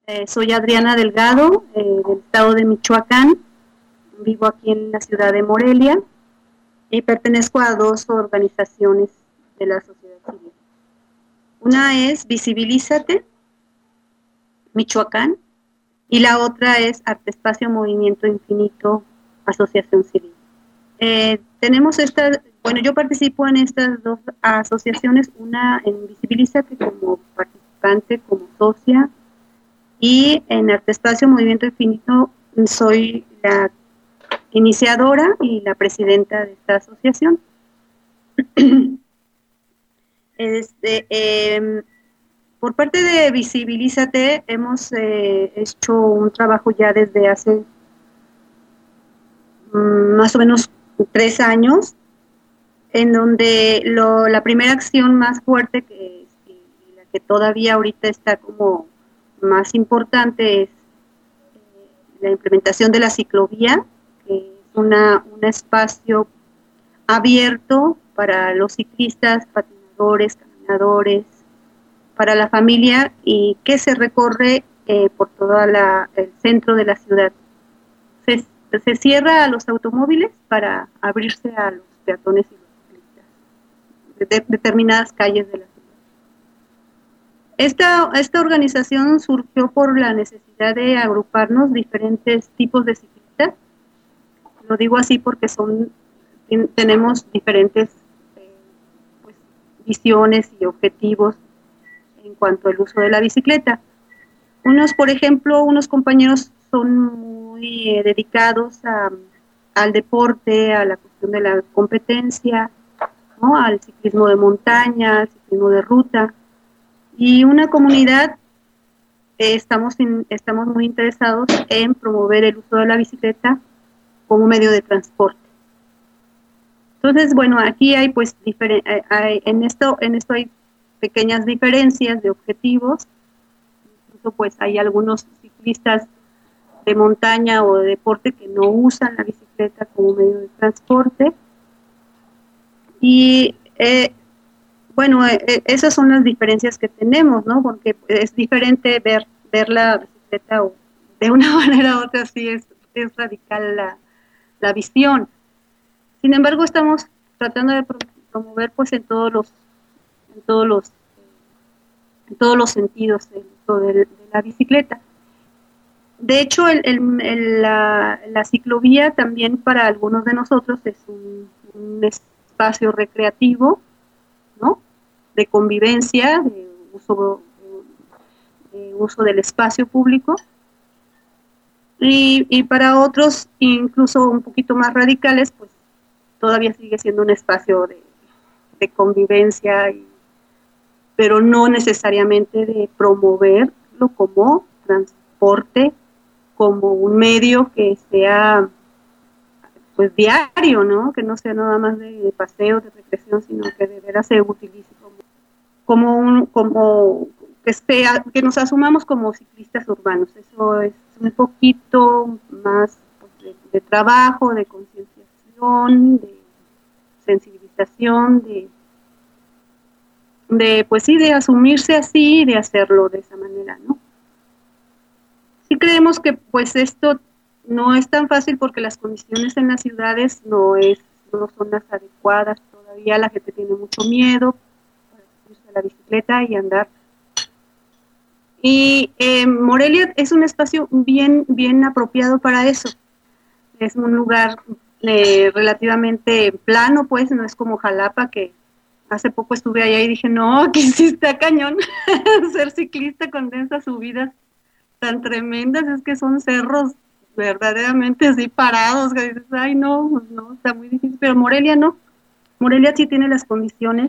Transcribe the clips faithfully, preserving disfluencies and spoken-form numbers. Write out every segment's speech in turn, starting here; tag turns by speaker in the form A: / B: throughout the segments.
A: Eh, soy Adriana Delgado, eh, del estado de Michoacán. Vivo aquí en la ciudad de Morelia y pertenezco a dos organizaciones de la sociedad civil. Una es Visibilízate, Michoacán, y la otra es Arte Espacio Movimiento Infinito, Asociación Civil. Eh, tenemos estas, bueno, yo participo en estas dos asociaciones, una en Visibilízate como participante, como socia, y en Arte Espacio Movimiento Infinito soy la iniciadora y la presidenta de esta asociación. este, eh, por parte de Visibilízate hemos eh, hecho un trabajo ya desde hace um, más o menos tres años, en donde lo, la primera acción más fuerte que es, y la que todavía ahorita está como más importante es eh, la implementación de la ciclovía, que es una, un espacio abierto para los ciclistas, patinadores, caminadores, para la familia, y que se recorre eh, por todo el centro de la ciudad. Se, se cierra a los automóviles para abrirse a los peatones y los ciclistas de, de determinadas calles de la ciudad. Esta, esta organización surgió por la necesidad de agruparnos diferentes tipos de ciclistas. Lo digo así porque son tenemos diferentes eh, pues, visiones y objetivos en cuanto al uso de la bicicleta. Unos, por ejemplo, unos compañeros son muy eh, dedicados a, al deporte, a la cuestión de la competencia, ¿no? Al ciclismo de montaña, al ciclismo de ruta. Y una comunidad eh, estamos, in, estamos muy interesados en promover el uso de la bicicleta como medio de transporte. Entonces, bueno, aquí hay pues diferen, hay, en esto en esto hay pequeñas diferencias de objetivos. Incluso pues hay algunos ciclistas de montaña o de deporte que no usan la bicicleta como medio de transporte. Y eh, bueno, eh, esas son las diferencias que tenemos, ¿no? Porque es diferente ver ver la bicicleta o de una manera u otra, sí es, es radical la, la visión. Sin embargo, estamos tratando de promover pues en todos los en todos los en todos los sentidos el uso de, de la bicicleta. De hecho, el, el, el, la, la ciclovía también para algunos de nosotros es un, un espacio recreativo, ¿no? De convivencia, de uso, de, de uso del espacio público. Y, y para otros, incluso un poquito más radicales, pues todavía sigue siendo un espacio de, de convivencia, y, pero no necesariamente de promoverlo como transporte, como un medio que sea pues diario, ¿no? Que no sea nada más de, de paseo, de recreación, sino que de veras se utilice como, como un, como que sea, que nos asumamos como ciclistas urbanos. Eso es un poquito más pues, de, de trabajo, de concienciación, de sensibilización, de, de, pues sí, de asumirse así y de hacerlo de esa manera, ¿no? Sí creemos que pues esto no es tan fácil porque las condiciones en las ciudades no es no son las adecuadas. Todavía la gente tiene mucho miedo para subirse a la bicicleta y andar. Y eh, Morelia es un espacio bien bien apropiado para eso. Es un lugar eh, relativamente plano, pues no es como Jalapa, que hace poco estuve allá y dije, no, aquí sí está cañón ser ciclista con esas subidas tan tremendas. Es que son cerros verdaderamente así parados, que dices, ay no, pues no, está muy difícil. Pero Morelia no, Morelia sí tiene las condiciones.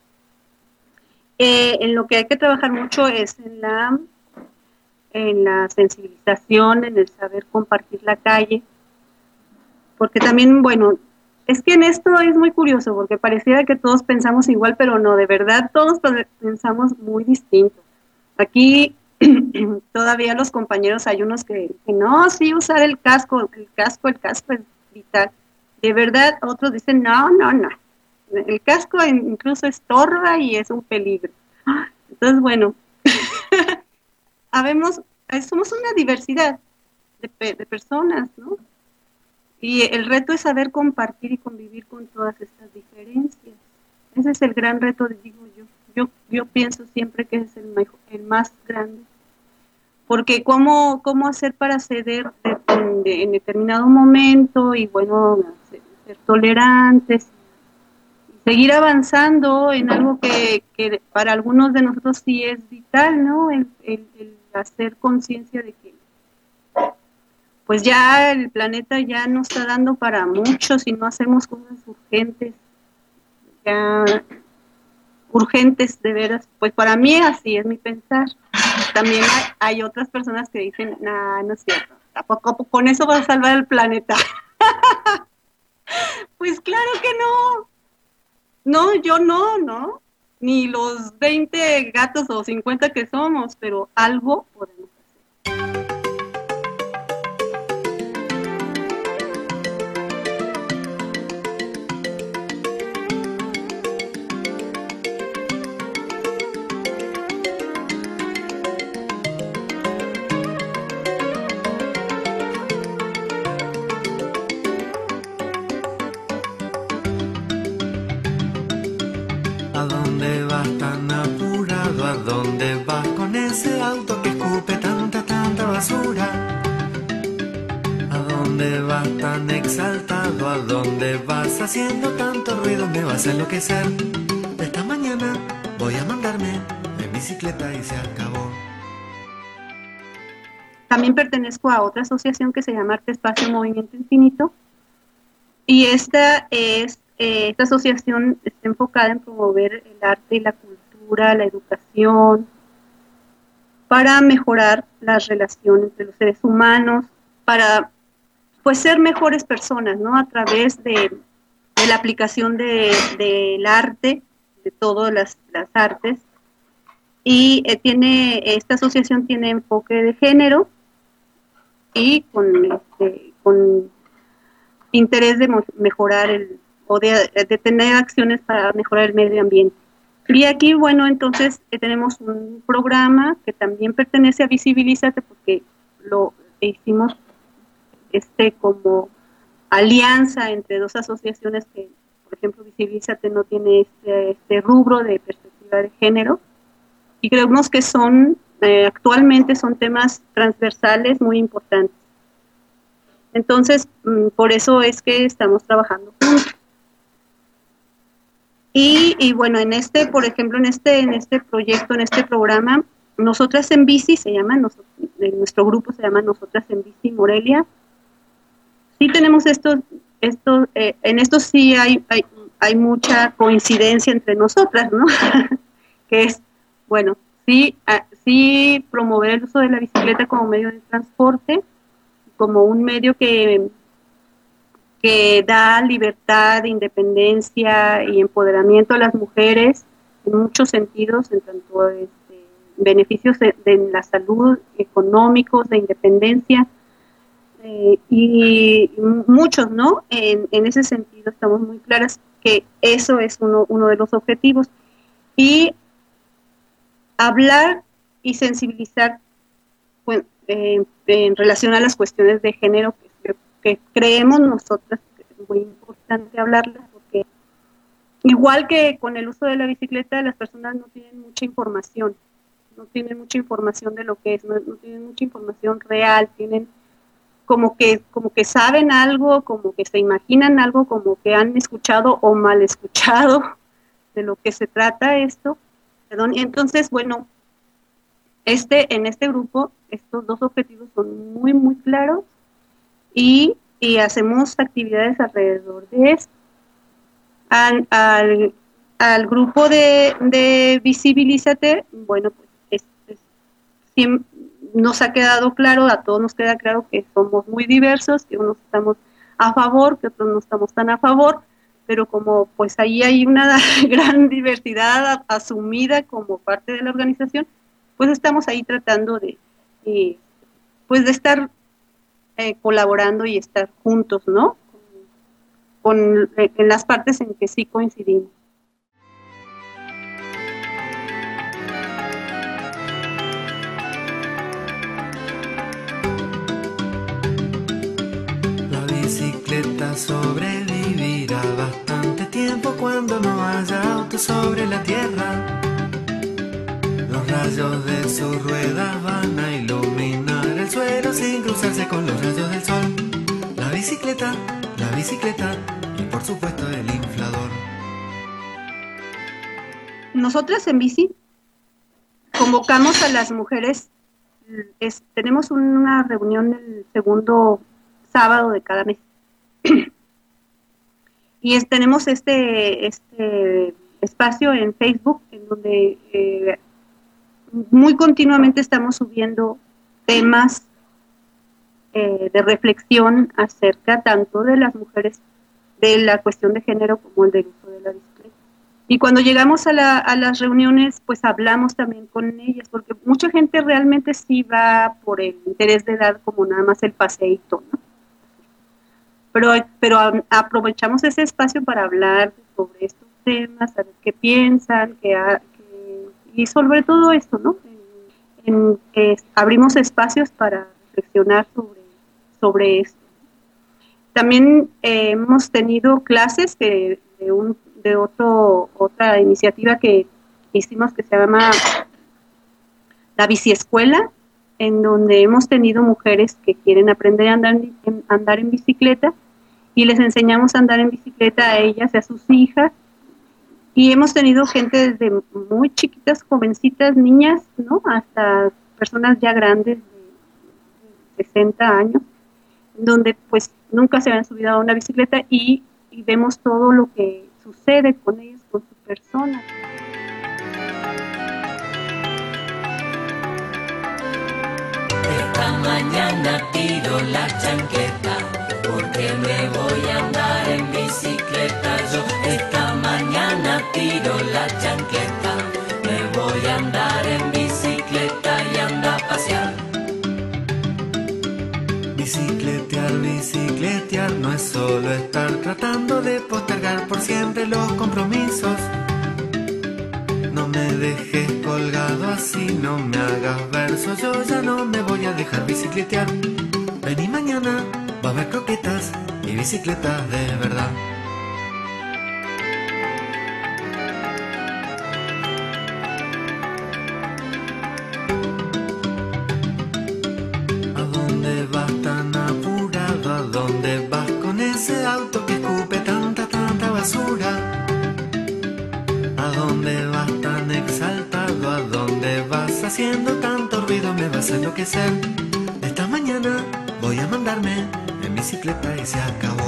A: Eh, en lo que hay que trabajar mucho es en la en la sensibilización, en el saber compartir la calle, porque también, bueno, es que en esto es muy curioso, porque pareciera que todos pensamos igual, pero no, de verdad todos pensamos muy distinto. Aquí todavía los compañeros hay unos que, que no, sí, usar el casco, el casco, el casco es vital. De verdad, otros dicen, no, no, no. El casco incluso estorba y es un peligro. Entonces, bueno, habemos somos una diversidad de, de personas, ¿no? Y el reto es saber compartir y convivir con todas estas diferencias. Ese es el gran reto, digo yo. Yo, yo pienso siempre que es el, mejor, el más grande. Porque cómo, cómo hacer para ceder de, de, en determinado momento y, bueno, ser, ser tolerantes, seguir avanzando en algo que, que para algunos de nosotros sí es vital, ¿no? El, el, el hacer conciencia de que pues ya el planeta ya no está dando para mucho si no hacemos cosas urgentes, ya urgentes de veras. Pues para mí así es mi pensar. También hay, hay otras personas que dicen, nah, no es cierto, tampoco con eso va a salvar el planeta. Pues claro que no. No, yo no, ¿no? Ni los veinte gatos o cincuenta que somos, pero algo podemos hacer.
B: ¿A dónde vas tan apurado? ¿A dónde vas con ese auto que escupe tanta, tanta basura? ¿A dónde vas tan exaltado? ¿A dónde vas haciendo tanto ruido? Me vas a enloquecer. Esta mañana voy a mandarme en bicicleta y se acabó.
A: También pertenezco a otra asociación que se llama Arte Espacio Movimiento Infinito, y esta es Eh, esta asociación está enfocada en promover el arte y la cultura, la educación, para mejorar las relaciones entre los seres humanos, para pues ser mejores personas, ¿no? A través de, de la aplicación del de, de arte, de todas las, las artes. Y eh, tiene esta asociación tiene enfoque de género y con, este, con interés de mejorar el o de, de tener acciones para mejorar el medio ambiente. Y aquí, bueno, entonces eh, tenemos un programa que también pertenece a Visibilízate, porque lo hicimos este como alianza entre dos asociaciones que, por ejemplo, Visibilízate no tiene este, este rubro de perspectiva de género, y creemos que son, eh, actualmente son temas transversales muy importantes. Entonces, mm, por eso es que estamos trabajando juntos. Y, y bueno, en este, por ejemplo, en este, en este proyecto, en este programa, Nosotras en Bici se llama, nosotros, nuestro grupo se llama Nosotras en Bici Morelia. Sí tenemos estos, estos eh, en esto sí hay, hay, hay mucha coincidencia entre nosotras, ¿no? Que es, bueno, sí, ah, sí promover el uso de la bicicleta como medio de transporte, como un medio que que da libertad, independencia y empoderamiento a las mujeres en muchos sentidos, en tanto este, beneficios de, de la salud, económicos, de independencia, eh, y, y muchos, ¿no? En, en ese sentido estamos muy claras que eso es uno, uno de los objetivos. Y hablar y sensibilizar, pues, eh, en relación a las cuestiones de género, que que creemos nosotras que es muy importante hablarlas, porque igual que con el uso de la bicicleta, las personas no tienen mucha información, no tienen mucha información de lo que es, no, no tienen mucha información real, tienen como que, como que saben algo, como que se imaginan algo, como que han escuchado o mal escuchado de lo que se trata esto, perdón, y entonces, bueno, este, en este grupo, estos dos objetivos son muy, muy claros, Y, y hacemos actividades alrededor de esto. Al, al, al grupo de, de Visibilízate, bueno, pues es, es, siempre, nos ha quedado claro, a todos nos queda claro que somos muy diversos, que unos estamos a favor, que otros no estamos tan a favor, pero como pues ahí hay una gran diversidad asumida como parte de la organización, pues estamos ahí tratando de, eh, pues de estar Eh, colaborando y estar juntos, ¿no? Con, con eh, en las partes en que sí coincidimos.
B: sobrevivir a bastante tiempo cuando no haya auto sobre la tierra. Los rayos de sus ruedas van a iluminar el suelo sin cruzarse con los rayos del sol. La bicicleta, la bicicleta y por supuesto el inflador.
A: Nosotras en bici convocamos a las mujeres, es, tenemos una reunión el segundo sábado de cada mes. Y es, tenemos este, este espacio en Facebook en donde eh, muy continuamente estamos subiendo temas eh, de reflexión acerca tanto de las mujeres, de la cuestión de género como el del uso de la bicicleta. Y cuando llegamos a, la, a las reuniones, pues hablamos también con ellas, porque mucha gente realmente sí va por el interés de dar como nada más el paseíto, ¿no? Pero, pero a, aprovechamos ese espacio para hablar sobre estos temas, saber qué piensan, qué, qué, y sobre todo esto, ¿no? En, en, eh, abrimos espacios para reflexionar sobre, sobre esto. También eh, hemos tenido clases de, de un de otro, otra iniciativa que hicimos que se llama la Biciescuela, en donde hemos tenido mujeres que quieren aprender a andar en, andar en bicicleta y les enseñamos a andar en bicicleta a ellas y a sus hijas, y hemos tenido gente desde muy chiquitas, jovencitas, niñas, ¿no? Hasta personas ya grandes de sesenta años, donde pues nunca se habían subido a una bicicleta y, y vemos todo lo que sucede con ellos, con su persona.
C: Esta mañana tiro la chancleta porque me voy a andar en bicicleta. Yo esta mañana tiro la chancleta, me voy a andar en bicicleta y ando a pasear.
B: Bicicletear, bicicletear no es solo estar tratando de postergar por siempre los compromisos. No me dejes colgado así, no me hagas versos, yo ya no me voy a dejar bicicletear. Vení mañana, va a haber croquetas y bicicletas de verdad. ¿Dónde vas con ese auto que escupe tanta, tanta basura? ¿A dónde vas tan exaltado? ¿A dónde vas haciendo tanto ruido? Me vas a enloquecer. Esta mañana voy a mandarme en bicicleta y se acabó.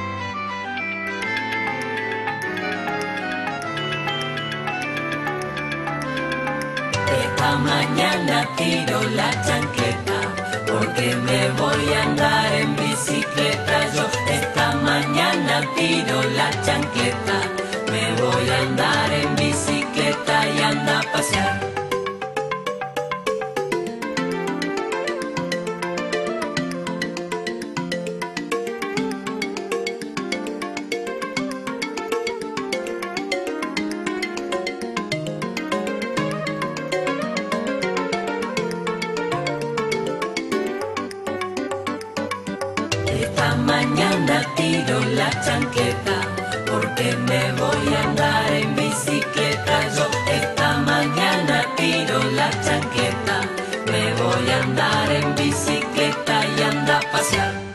C: Esta mañana tiro la chancleta porque me voy a andar en bicicleta. Yo esta mañana tiro la chancleta, me voy a andar en bicicleta y ando a pasear. Esta mañana tiro la chancleta porque me voy a andar en bicicleta. Yo esta mañana tiro la chancleta, me voy a andar en bicicleta y ando a pasear.